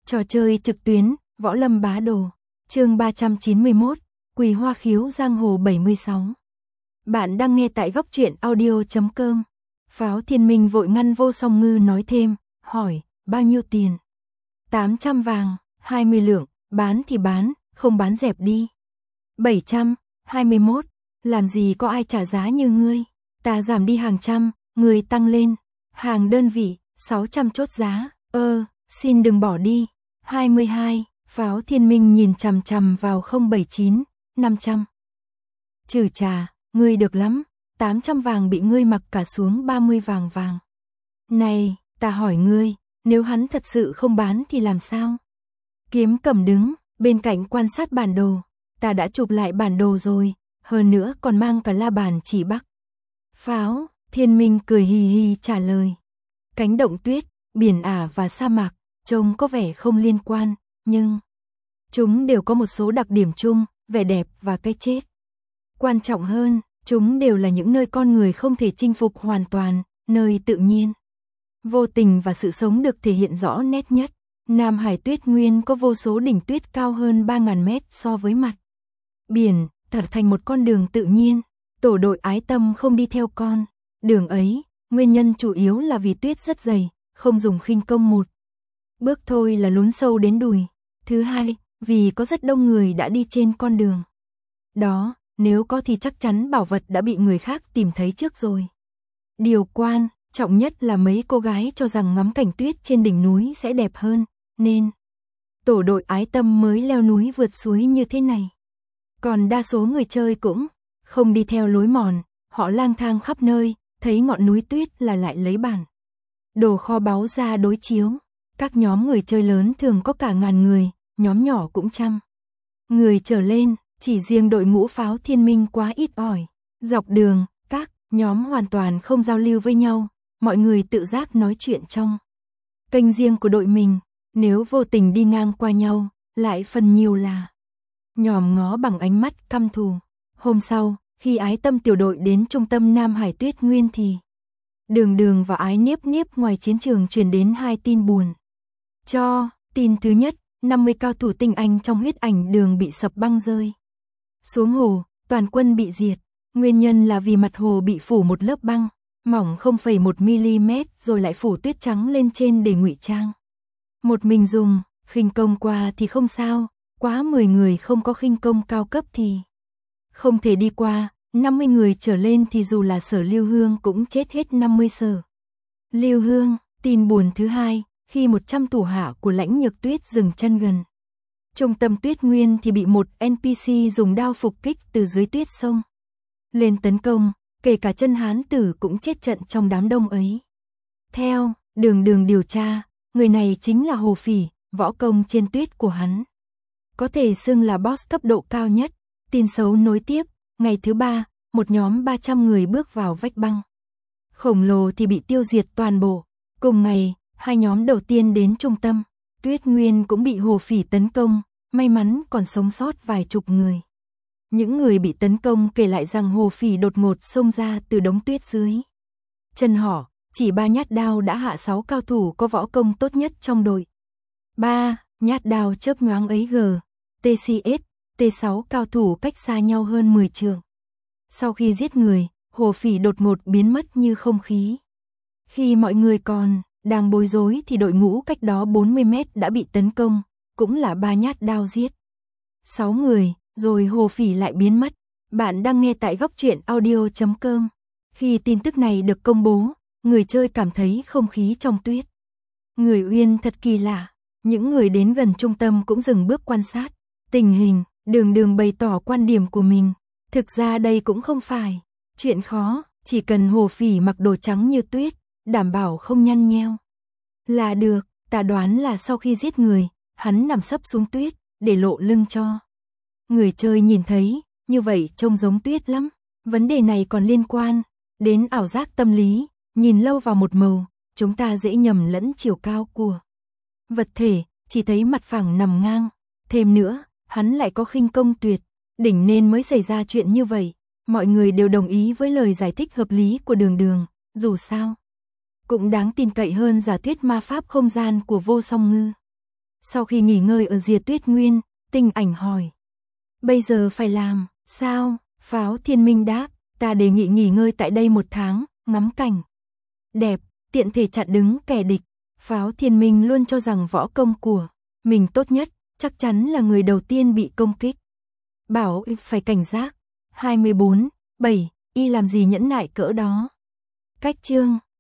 Trò chơi trực tuyến, Võ Lâm Bá Đồ. Chương 391, Quỳ Hoa Khiếu Giang Hồ 76. Bạn đang nghe tại góc truyện audio.com. Pháo Thiên Minh vội ngăn Vô Song Ngư nói thêm, hỏi, bao nhiêu tiền? 800 vàng, 20 lượng, bán thì bán, không bán dẹp đi. 700, 21, làm gì có ai trả giá như ngươi, ta giảm đi hàng trăm, người tăng lên, hàng đơn vị, 600 chốt giá, xin đừng bỏ đi. 22, Pháo Thiên Minh nhìn chằm chằm vào 079, 500. Trừ trà, ngươi được lắm, 800 vàng bị ngươi mặc cả xuống 30 vàng vàng. Này, ta hỏi ngươi, nếu hắn thật sự không bán thì làm sao? Kiếm Cẩm đứng bên cạnh quan sát bản đồ, ta đã chụp lại bản đồ rồi, hơn nữa còn mang cả la bàn chỉ bắc. Pháo Thiên Minh cười hì hì trả lời. Cánh đồng tuyết, biển ả và sa mạc, trông có vẻ không liên quan, nhưng chúng đều có một số đặc điểm chung, vẻ đẹp và cái chết. Quan trọng hơn, chúng đều là những nơi con người không thể chinh phục hoàn toàn, nơi tự nhiên, vô tình và sự sống được thể hiện rõ nét nhất. Nam Hải Tuyết Nguyên có vô số đỉnh tuyết cao hơn 3.000 mét so với mặt biển, thật thành một con đường tự nhiên. Tổ đội Ái Tâm không đi theo con đường ấy, nguyên nhân chủ yếu là vì tuyết rất dày, không dùng khinh công một bước thôi là lún sâu đến đùi. Thứ hai, vì có rất đông người đã đi trên con đường đó, nếu có thì chắc chắn bảo vật đã bị người khác tìm thấy trước rồi. Điều quan trọng nhất là mấy cô gái cho rằng ngắm cảnh tuyết trên đỉnh núi sẽ đẹp hơn, nên tổ đội Ái Tâm mới leo núi vượt suối như thế này. Còn đa số người chơi cũng không đi theo lối mòn, họ lang thang khắp nơi, thấy ngọn núi tuyết là lại lấy bản đồ kho báu ra đối chiếu. Các nhóm người chơi lớn thường có cả ngàn người, nhóm nhỏ cũng trăm người trở lên, chỉ riêng đội ngũ Pháo Thiên Minh quá ít ỏi. Dọc đường, các nhóm hoàn toàn không giao lưu với nhau, mọi người tự giác nói chuyện trong kênh riêng của đội mình, nếu vô tình đi ngang qua nhau, lại phần nhiều là nhòm ngó bằng ánh mắt căm thù. Hôm sau, khi Ái Tâm tiểu đội đến trung tâm Nam Hải Tuyết Nguyên thì Đường Đường và Ái Niếp Niếp ngoài chiến trường truyền đến hai tin buồn. Tin thứ nhất, 50 cao thủ tinh anh trong Huyết Ảnh Đường bị sập băng rơi xuống hồ, toàn quân bị diệt. Nguyên nhân là vì mặt hồ bị phủ một lớp băng mỏng 0,1 mm rồi lại phủ tuyết trắng lên trên để ngụy trang. Một mình dùng khinh công qua thì không sao, quá 10 người không có khinh công cao cấp thì không thể đi qua, 50 người trở lên thì dù là Sở Lưu Hương cũng chết hết 50 Sở Lưu Hương. Tin buồn thứ hai, khi 100 thủ hạ của Lãnh Nhược Tuyết dừng chân gần trung tâm Tuyết Nguyên thì bị một NPC dùng đao phục kích từ dưới tuyết sông lên tấn công, kể cả chân hán tử cũng chết trận trong đám đông ấy. Theo Đường Đường điều tra, người này chính là Hồ Phỉ, võ công trên tuyết của hắn có thể xưng là boss cấp độ cao nhất. Tin xấu nối tiếp, ngày thứ ba, một nhóm 300 người bước vào vách băng khổng lồ thì bị tiêu diệt toàn bộ. Cùng ngày, hai nhóm đầu tiên đến trung tâm Tuyết Nguyên cũng bị Hồ Phỉ tấn công, may mắn còn sống sót vài chục người. Những người bị tấn công kể lại rằng Hồ Phỉ đột ngột xông ra từ đống tuyết dưới chân họ, chỉ 3 nhát đao đã hạ 6 cao thủ có võ công tốt nhất trong đội. 3 nhát đao chớp nhoáng ấy TCS, T6 cao thủ cách xa nhau hơn 10 trượng. Sau khi giết người, Hồ Phỉ đột ngột biến mất như không khí. Khi mọi người còn đang bối rối thì đội ngũ cách đó 40 mét đã bị tấn công, cũng là 3 nhát đao giết 6 người, rồi Hồ Phỉ lại biến mất. Bạn đang nghe tại góc truyện audio.com. Khi tin tức này được công bố, người chơi cảm thấy không khí trong tuyết Người Uyên thật kỳ lạ. Những người đến gần trung tâm cũng dừng bước quan sát tình hình. Đường Đường bày tỏ quan điểm của mình. Thực ra đây cũng không phải chuyện khó, chỉ cần Hồ Phỉ mặc đồ trắng như tuyết, đảm bảo không nhăn nheo là được. Ta đoán là sau khi giết người, hắn nằm sấp xuống tuyết, để lộ lưng cho người chơi nhìn thấy, như vậy trông giống tuyết lắm. Vấn đề này còn liên quan đến ảo giác tâm lý, nhìn lâu vào một màu, chúng ta dễ nhầm lẫn chiều cao của vật thể, chỉ thấy mặt phẳng nằm ngang. Thêm nữa, hắn lại có khinh công tuyệt đỉnh nên mới xảy ra chuyện như vậy. Mọi người đều đồng ý với lời giải thích hợp lý của Đường Đường, dù sao cũng đáng tin cậy hơn giả thuyết ma pháp không gian của Vô Song Ngư. Sau khi nghỉ ngơi ở Diệt Tuyết Nguyên, Tinh Ảnh hỏi. Bây giờ phải làm, sao? Pháo Thiên Minh đáp, ta đề nghị nghỉ ngơi tại đây 1 tháng, ngắm cảnh đẹp, tiện thể chặn đứng kẻ địch. Pháo Thiên Minh luôn cho rằng võ công của mình tốt nhất, chắc chắn là người đầu tiên bị công kích. Bảo phải cảnh giác. 24/7, y làm gì nhẫn nại cỡ đó. Cách chương